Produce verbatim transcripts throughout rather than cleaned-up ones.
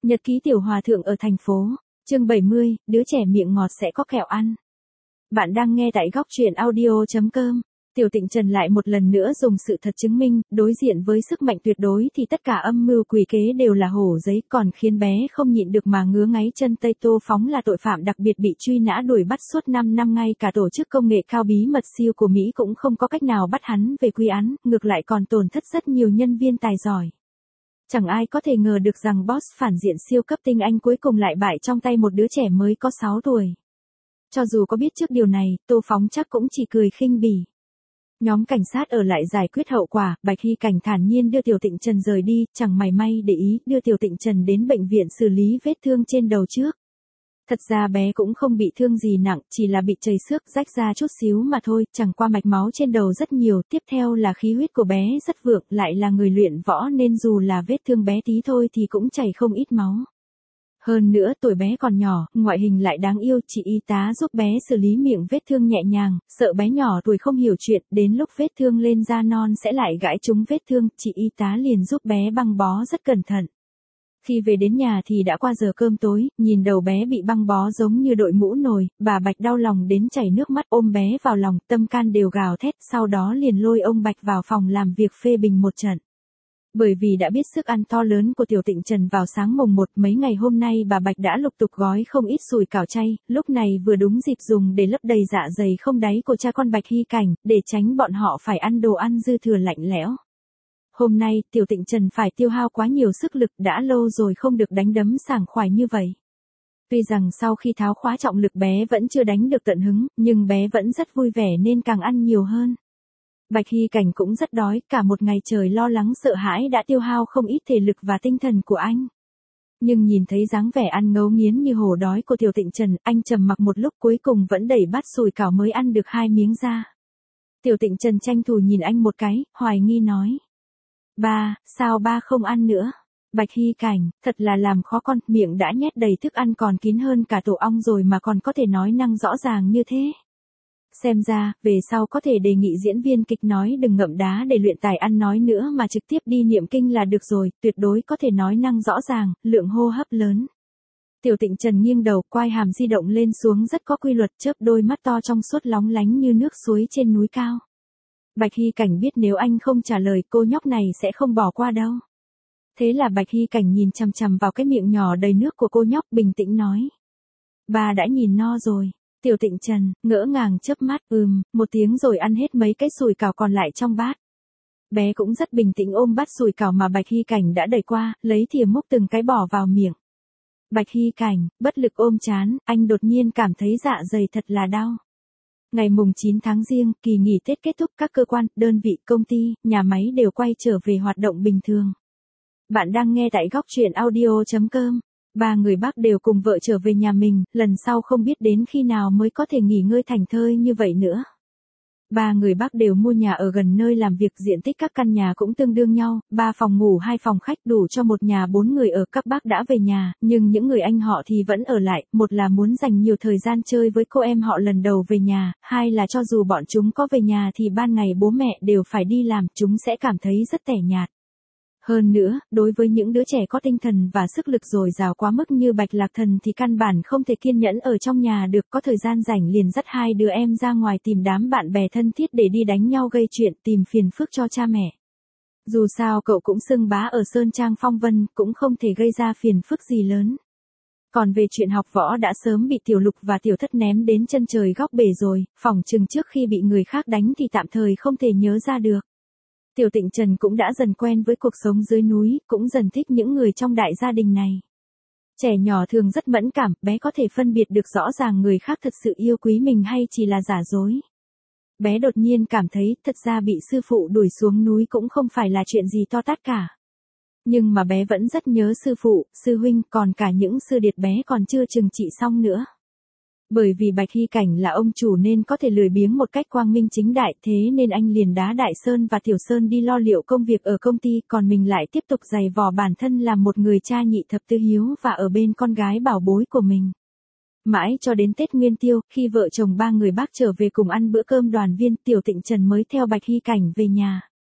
Nhật ký tiểu hòa thượng ở thành phố. Chương bảy mươi, đứa trẻ miệng ngọt sẽ có kẹo ăn. Bạn đang nghe tại góc truyện audio chấm com. Tiểu Tịnh Trần lại một lần nữa dùng sự thật chứng minh, đối diện với sức mạnh tuyệt đối thì tất cả âm mưu quỷ kế đều là hổ giấy, còn khiến bé không nhịn được mà ngứa ngáy chân tay. Tô Phóng là tội phạm đặc biệt bị truy nã đuổi bắt suốt năm năm, ngay cả tổ chức công nghệ cao bí mật siêu của Mỹ cũng không có cách nào bắt hắn về quy án, ngược lại còn tổn thất rất nhiều nhân viên tài giỏi. Chẳng ai có thể ngờ được rằng boss phản diện siêu cấp tinh anh cuối cùng lại bại trong tay một đứa trẻ mới có sáu tuổi. Cho dù có biết trước điều này, Tô Phóng chắc cũng chỉ cười khinh bỉ. Nhóm cảnh sát ở lại giải quyết hậu quả, Bạch Hy Cảnh thản nhiên đưa Tiểu Tịnh Trần rời đi, chẳng mảy may để ý, đưa Tiểu Tịnh Trần đến bệnh viện xử lý vết thương trên đầu trước. Thật ra bé cũng không bị thương gì nặng, chỉ là bị chảy xước rách ra chút xíu mà thôi, chẳng qua mạch máu trên đầu rất nhiều, tiếp theo là khí huyết của bé rất vượng, lại là người luyện võ nên dù là vết thương bé tí thôi thì cũng chảy không ít máu. Hơn nữa tuổi bé còn nhỏ, ngoại hình lại đáng yêu, chị y tá giúp bé xử lý miệng vết thương nhẹ nhàng, sợ bé nhỏ tuổi không hiểu chuyện, đến lúc vết thương lên da non sẽ lại gãi trúng vết thương, chị y tá liền giúp bé băng bó rất cẩn thận. Khi về đến nhà thì đã qua giờ cơm tối, nhìn đầu bé bị băng bó giống như đội mũ nồi, bà Bạch đau lòng đến chảy nước mắt, ôm bé vào lòng, tâm can đều gào thét, sau đó liền lôi ông Bạch vào phòng làm việc phê bình một trận. Bởi vì đã biết sức ăn to lớn của Tiểu Tịnh Trần vào sáng mùng một, mấy ngày hôm nay bà Bạch đã lục tục gói không ít sủi cảo chay, lúc này vừa đúng dịp dùng để lấp đầy dạ dày không đáy của cha con Bạch Hy Cảnh, để tránh bọn họ phải ăn đồ ăn dư thừa lạnh lẽo. Hôm nay, Tiểu Tịnh Trần phải tiêu hao quá nhiều sức lực, đã lâu rồi không được đánh đấm sảng khoái như vậy. Tuy rằng sau khi tháo khóa trọng lực bé vẫn chưa đánh được tận hứng, nhưng bé vẫn rất vui vẻ nên càng ăn nhiều hơn. Bạch Hy Cảnh cũng rất đói, cả một ngày trời lo lắng sợ hãi đã tiêu hao không ít thể lực và tinh thần của anh. Nhưng nhìn thấy dáng vẻ ăn ngấu nghiến như hổ đói của Tiểu Tịnh Trần, anh trầm mặc một lúc cuối cùng vẫn đẩy bát sủi cảo mới ăn được hai miếng ra. Tiểu Tịnh Trần tranh thủ nhìn anh một cái, hoài nghi nói. Ba, sao ba không ăn nữa? Bạch Hy Cảnh, thật là làm khó con, miệng đã nhét đầy thức ăn còn kín hơn cả tổ ong rồi mà còn có thể nói năng rõ ràng như thế. Xem ra, về sau có thể đề nghị diễn viên kịch nói đừng ngậm đá để luyện tài ăn nói nữa mà trực tiếp đi niệm kinh là được rồi, tuyệt đối có thể nói năng rõ ràng, lượng hô hấp lớn. Tiểu Tịnh Trần nghiêng đầu, quai hàm di động lên xuống rất có quy luật, chớp đôi mắt to trong suốt lóng lánh như nước suối trên núi cao. Bạch Hy Cảnh biết nếu anh không trả lời cô nhóc này sẽ không bỏ qua đâu. Thế là Bạch Hy Cảnh nhìn chằm chằm vào cái miệng nhỏ đầy nước của cô nhóc, bình tĩnh nói. Ba đã nhìn no rồi. Tiểu Tịnh Trần, ngỡ ngàng chớp mắt, ừm, một tiếng rồi ăn hết mấy cái sủi cảo còn lại trong bát. Bé cũng rất bình tĩnh ôm bát sủi cảo mà Bạch Hy Cảnh đã đẩy qua, lấy thìa múc từng cái bỏ vào miệng. Bạch Hy Cảnh, bất lực ôm trán, anh đột nhiên cảm thấy dạ dày thật là đau. Ngày mùng chín tháng Giêng, kỳ nghỉ Tết kết thúc, các cơ quan, đơn vị, công ty, nhà máy đều quay trở về hoạt động bình thường. Bạn đang nghe tại góc truyện audio chấm com. Ba người bác đều cùng vợ trở về nhà mình, lần sau không biết đến khi nào mới có thể nghỉ ngơi thảnh thơi như vậy nữa. Ba người bác đều mua nhà ở gần nơi làm việc, diện tích các căn nhà cũng tương đương nhau, ba phòng ngủ hai phòng khách đủ cho một nhà bốn người ở. Các bác đã về nhà, nhưng những người anh họ thì vẫn ở lại, một là muốn dành nhiều thời gian chơi với cô em họ lần đầu về nhà, hai là cho dù bọn chúng có về nhà thì ban ngày bố mẹ đều phải đi làm, chúng sẽ cảm thấy rất tẻ nhạt. Hơn nữa, đối với những đứa trẻ có tinh thần và sức lực dồi dào quá mức như Bạch Lạc Thần thì căn bản không thể kiên nhẫn ở trong nhà được, có thời gian rảnh liền dắt hai đứa em ra ngoài tìm đám bạn bè thân thiết để đi đánh nhau gây chuyện, tìm phiền phức cho cha mẹ. Dù sao cậu cũng xưng bá ở Sơn Trang Phong Vân, cũng không thể gây ra phiền phức gì lớn. Còn về chuyện học võ đã sớm bị Tiểu Lục và Tiểu Thất ném đến chân trời góc bể rồi, phỏng chừng trước khi bị người khác đánh thì tạm thời không thể nhớ ra được. Tiểu Tịnh Trần cũng đã dần quen với cuộc sống dưới núi, cũng dần thích những người trong đại gia đình này. Trẻ nhỏ thường rất mẫn cảm, bé có thể phân biệt được rõ ràng người khác thật sự yêu quý mình hay chỉ là giả dối. Bé đột nhiên cảm thấy thật ra bị sư phụ đuổi xuống núi cũng không phải là chuyện gì to tát cả. Nhưng mà bé vẫn rất nhớ sư phụ, sư huynh, còn cả những sư điệt bé còn chưa trừng trị xong nữa. Bởi vì Bạch Hy Cảnh là ông chủ nên có thể lười biếng một cách quang minh chính đại, thế nên anh liền đá Đại Sơn và Tiểu Sơn đi lo liệu công việc ở công ty, còn mình lại tiếp tục giày vò bản thân làm một người cha nhị thập tứ hiếu và ở bên con gái bảo bối của mình. Mãi cho đến Tết Nguyên Tiêu, khi vợ chồng ba người bác trở về cùng ăn bữa cơm đoàn viên, Tiểu Tịnh Trần mới theo Bạch Hy Cảnh về nhà.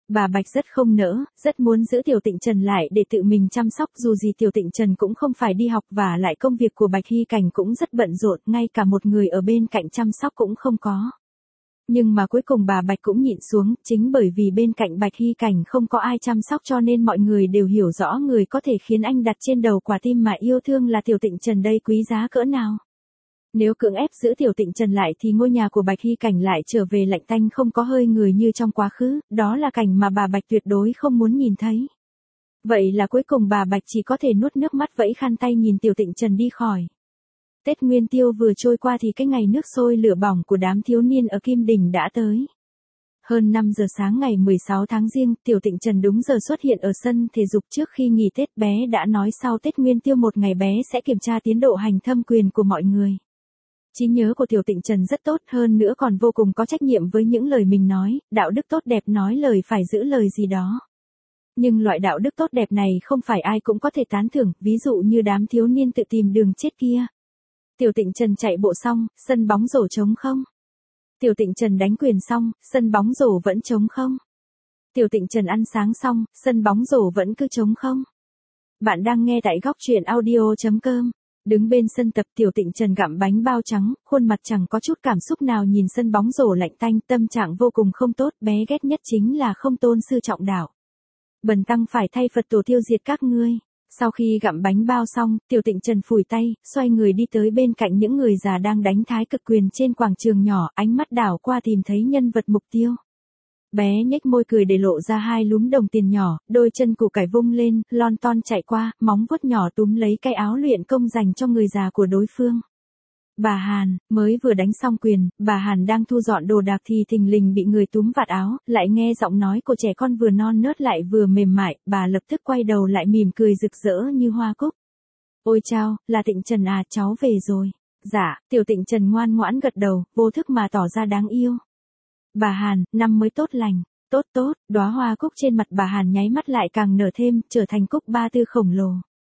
Bà Bạch rất không nỡ, rất muốn giữ Tiểu Tịnh Trần lại để tự mình chăm sóc, dù gì Tiểu Tịnh Trần cũng không phải đi học và lại công việc của Bạch Hy Cảnh cũng rất bận rộn, ngay cả một người ở bên cạnh chăm sóc cũng không có. Nhưng mà cuối cùng bà Bạch cũng nhịn xuống, chính bởi vì bên cạnh Bạch Hy Cảnh không có ai chăm sóc cho nên mọi người đều hiểu rõ người có thể khiến anh đặt trên đầu quả tim mà yêu thương là Tiểu Tịnh Trần đây quý giá cỡ nào. Nếu cưỡng ép giữ Tiểu Tịnh Trần lại thì ngôi nhà của Bạch Hy Cảnh lại trở về lạnh tanh không có hơi người như trong quá khứ, đó là cảnh mà bà Bạch tuyệt đối không muốn nhìn thấy. Vậy là cuối cùng bà Bạch chỉ có thể nuốt nước mắt vẫy khăn tay nhìn Tiểu Tịnh Trần đi khỏi. Tết Nguyên Tiêu vừa trôi qua thì cái ngày nước sôi lửa bỏng của đám thiếu niên ở Kim Đình đã tới. Hơn năm giờ sáng ngày mười sáu tháng Giêng, Tiểu Tịnh Trần đúng giờ xuất hiện ở sân thể dục trước khi nghỉ Tết. Bé đã nói sau Tết Nguyên Tiêu một ngày bé sẽ kiểm tra tiến độ hành thâm quyền của mọi người. Trí nhớ của Tiểu Tịnh Trần rất tốt, hơn nữa còn vô cùng có trách nhiệm với những lời mình nói, đạo đức tốt đẹp nói lời phải giữ lời gì đó. Nhưng loại đạo đức tốt đẹp này không phải ai cũng có thể tán thưởng, ví dụ như đám thiếu niên tự tìm đường chết kia. Tiểu Tịnh Trần chạy bộ xong, sân bóng rổ trống không. Tiểu Tịnh Trần đánh quyền xong, sân bóng rổ vẫn trống không. Tiểu Tịnh Trần ăn sáng xong, sân bóng rổ vẫn cứ trống không. Bạn đang nghe tại góc truyện audio chấm com. Đứng bên sân tập Tiểu Tịnh Trần gặm bánh bao trắng, khuôn mặt chẳng có chút cảm xúc nào nhìn sân bóng rổ lạnh tanh, tâm trạng vô cùng không tốt, bé ghét nhất chính là không tôn sư trọng đạo. Bần tăng phải thay Phật tổ tiêu diệt các ngươi. Sau khi gặm bánh bao xong, Tiểu Tịnh Trần phủi tay, xoay người đi tới bên cạnh những người già đang đánh thái cực quyền trên quảng trường nhỏ, ánh mắt đảo qua tìm thấy nhân vật mục tiêu. Bé nhếch môi cười để lộ ra hai lúm đồng tiền nhỏ, đôi chân củ cải vung lên, lon ton chạy qua, móng vuốt nhỏ túm lấy cái áo luyện công dành cho người già của đối phương. Bà Hàn, mới vừa đánh xong quyền, bà Hàn đang thu dọn đồ đạc thì thình lình bị người túm vạt áo, lại nghe giọng nói của trẻ con vừa non nớt lại vừa mềm mại, bà lập tức quay đầu lại mỉm cười rực rỡ như hoa cúc. Ôi chao, là Tịnh Trần à, cháu về rồi. Dạ, Tiểu Tịnh Trần ngoan ngoãn gật đầu, vô thức mà tỏ ra đáng yêu. Bà Hàn, năm mới tốt lành, tốt tốt, đóa hoa cúc trên mặt bà Hàn nháy mắt lại càng nở thêm, trở thành cúc ba tư khổng lồ.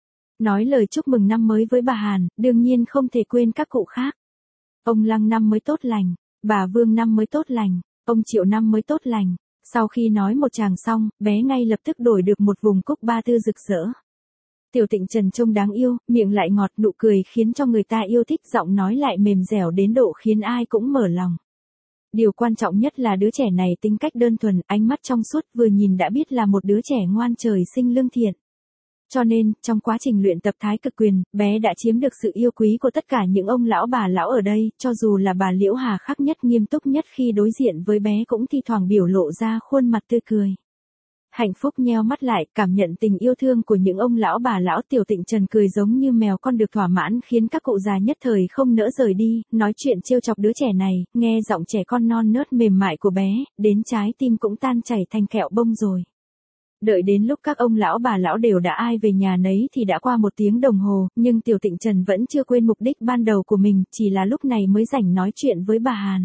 Nói lời chúc mừng năm mới với bà Hàn, đương nhiên không thể quên các cụ khác. Ông Lăng năm mới tốt lành, bà Vương năm mới tốt lành, ông Triệu năm mới tốt lành. Sau khi nói một tràng xong, bé ngay lập tức đổi được một vùng cúc ba tư rực rỡ. Tiểu Tịnh Trần trông đáng yêu, miệng lại ngọt, nụ cười khiến cho người ta yêu thích, giọng nói lại mềm dẻo đến độ khiến ai cũng mở lòng. Điều quan trọng nhất là đứa trẻ này tính cách đơn thuần, ánh mắt trong suốt, vừa nhìn đã biết là một đứa trẻ ngoan trời sinh lương thiện. Cho nên, trong quá trình luyện tập thái cực quyền, bé đã chiếm được sự yêu quý của tất cả những ông lão bà lão ở đây, cho dù là bà Liễu Hà khắc nhất nghiêm túc nhất khi đối diện với bé cũng thi thoảng biểu lộ ra khuôn mặt tươi cười. Hạnh phúc nheo mắt lại, cảm nhận tình yêu thương của những ông lão bà lão. Tiểu Tịnh Trần cười giống như mèo con được thỏa mãn, khiến các cụ già nhất thời không nỡ rời đi, nói chuyện trêu chọc đứa trẻ này, nghe giọng trẻ con non nớt mềm mại của bé, đến trái tim cũng tan chảy thành kẹo bông rồi. Đợi đến lúc các ông lão bà lão đều đã ai về nhà nấy thì đã qua một tiếng đồng hồ, nhưng Tiểu Tịnh Trần vẫn chưa quên mục đích ban đầu của mình, chỉ là lúc này mới rảnh nói chuyện với bà Hàn.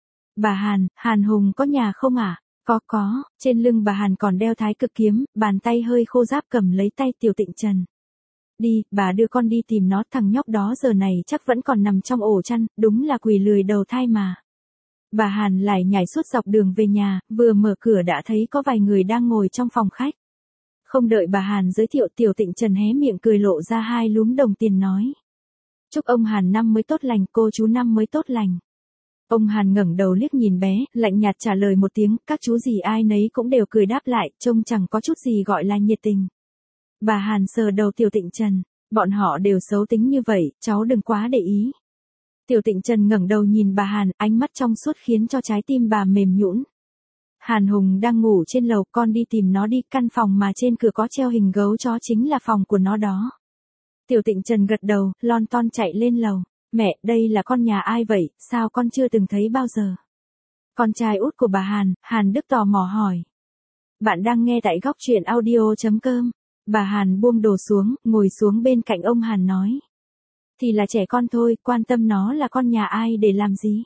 Bà Hàn, Hàn Hùng có nhà không ạ? À? Có có, trên lưng bà Hàn còn đeo thái cực kiếm, bàn tay hơi khô ráp cầm lấy tay Tiểu Tịnh Trần. Đi, bà đưa con đi tìm nó, thằng nhóc đó giờ này chắc vẫn còn nằm trong ổ chăn, đúng là quỷ lười đầu thai mà. Bà Hàn lại nhảy suốt dọc đường về nhà, vừa mở cửa đã thấy có vài người đang ngồi trong phòng khách. Không đợi bà Hàn giới thiệu, Tiểu Tịnh Trần hé miệng cười lộ ra hai lúm đồng tiền nói. Chúc ông Hàn năm mới tốt lành, cô chú năm mới tốt lành. Ông Hàn ngẩng đầu liếc nhìn bé, lạnh nhạt trả lời một tiếng, các chú gì ai nấy cũng đều cười đáp lại, trông chẳng có chút gì gọi là nhiệt tình. Bà Hàn sờ đầu Tiểu Tịnh Trần, bọn họ đều xấu tính như vậy, cháu đừng quá để ý. Tiểu Tịnh Trần ngẩng đầu nhìn bà Hàn, ánh mắt trong suốt khiến cho trái tim bà mềm nhũn. Hàn Hùng đang ngủ trên lầu, con đi tìm nó đi, căn phòng mà trên cửa có treo hình gấu chó chính là phòng của nó đó. Tiểu Tịnh Trần gật đầu, lon ton chạy lên lầu. Mẹ, đây là con nhà ai vậy, sao con chưa từng thấy bao giờ? Con trai út của bà Hàn, Hàn Đức tò mò hỏi. Bạn đang nghe tại góc truyện audio chấm com. Bà Hàn buông đồ xuống, ngồi xuống bên cạnh ông Hàn nói. Thì là trẻ con thôi, quan tâm nó là con nhà ai để làm gì?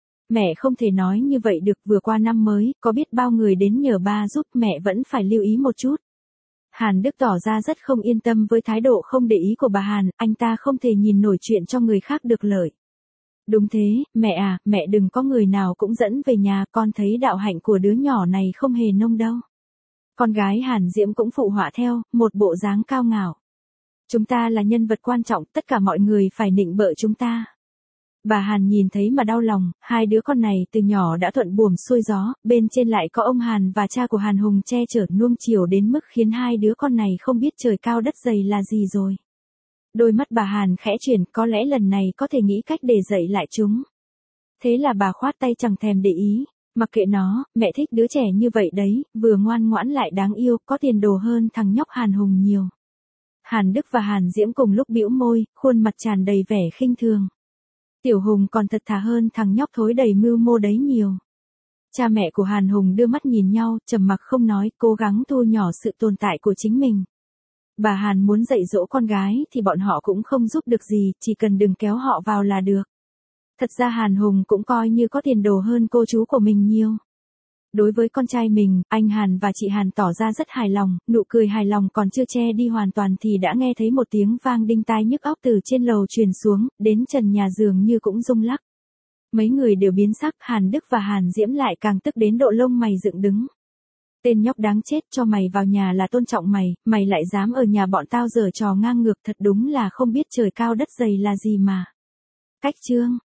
Mẹ không thể nói như vậy được, vừa qua năm mới, có biết bao người đến nhờ ba giúp, mẹ vẫn phải lưu ý một chút. Hàn Đức tỏ ra rất không yên tâm với thái độ không để ý của bà Hàn, anh ta không thể nhìn nổi chuyện cho người khác được lợi. Đúng thế, mẹ à, mẹ đừng có người nào cũng dẫn về nhà, con thấy đạo hạnh của đứa nhỏ này không hề nông đâu. Con gái Hàn Diễm cũng phụ họa theo, một bộ dáng cao ngạo. Chúng ta là nhân vật quan trọng, tất cả mọi người phải nịnh bợ chúng ta. Bà Hàn nhìn thấy mà đau lòng, hai đứa con này từ nhỏ đã thuận buồm xuôi gió, bên trên lại có ông Hàn và cha của Hàn Hùng che chở nuông chiều đến mức khiến hai đứa con này không biết trời cao đất dày là gì rồi. Đôi mắt bà Hàn khẽ chuyển, có lẽ lần này có thể nghĩ cách để dạy lại chúng. Thế là bà khoát tay chẳng thèm để ý, mặc kệ nó, mẹ thích đứa trẻ như vậy đấy, vừa ngoan ngoãn lại đáng yêu, có tiền đồ hơn thằng nhóc Hàn Hùng nhiều. Hàn Đức và Hàn Diễm cùng lúc bĩu môi, khuôn mặt tràn đầy vẻ khinh thường. Tiểu Hùng còn thật thà hơn thằng nhóc thối đầy mưu mô đấy nhiều. Cha mẹ của Hàn Hùng đưa mắt nhìn nhau, trầm mặc không nói, cố gắng thu nhỏ sự tồn tại của chính mình. Bà Hàn muốn dạy dỗ con gái thì bọn họ cũng không giúp được gì, chỉ cần đừng kéo họ vào là được. Thật ra Hàn Hùng cũng coi như có tiền đồ hơn cô chú của mình nhiều. Đối với con trai mình, anh Hàn và chị Hàn tỏ ra rất hài lòng, nụ cười hài lòng còn chưa che đi hoàn toàn thì đã nghe thấy một tiếng vang đinh tai nhức óc từ trên lầu truyền xuống, đến trần nhà giường như cũng rung lắc. Mấy người đều biến sắc, Hàn Đức và Hàn Diễm lại càng tức đến độ lông mày dựng đứng. Tên nhóc đáng chết, cho mày vào nhà là tôn trọng mày, mày lại dám ở nhà bọn tao giở trò ngang ngược, thật đúng là không biết trời cao đất dày là gì mà. Cách chương